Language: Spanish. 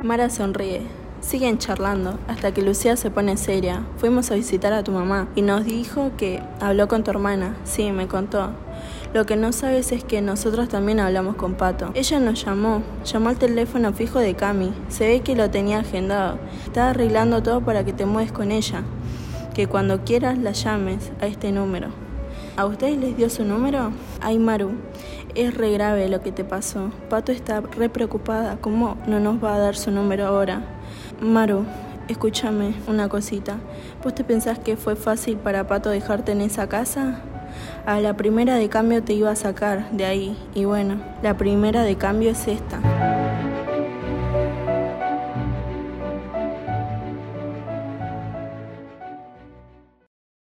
Mara sonríe. Siguen charlando, hasta que Lucía se pone seria. Fuimos a visitar a tu mamá y nos dijo que habló con tu hermana. Sí, me contó. Lo que no sabes es que nosotros también hablamos con Pato. Ella nos llamó al teléfono fijo de Cami. Se ve que lo tenía agendado. Está arreglando todo para que te mueves con ella. Que cuando quieras la llames a este número. ¿A ustedes les dio su número? Ay, Maru, es re grave lo que te pasó. Pato está re preocupada. ¿Cómo no nos va a dar su número ahora? Maru, escúchame una cosita. ¿Vos te pensás que fue fácil para Pato dejarte en esa casa? A la primera de cambio te iba a sacar de ahí. Y bueno, la primera de cambio es esta.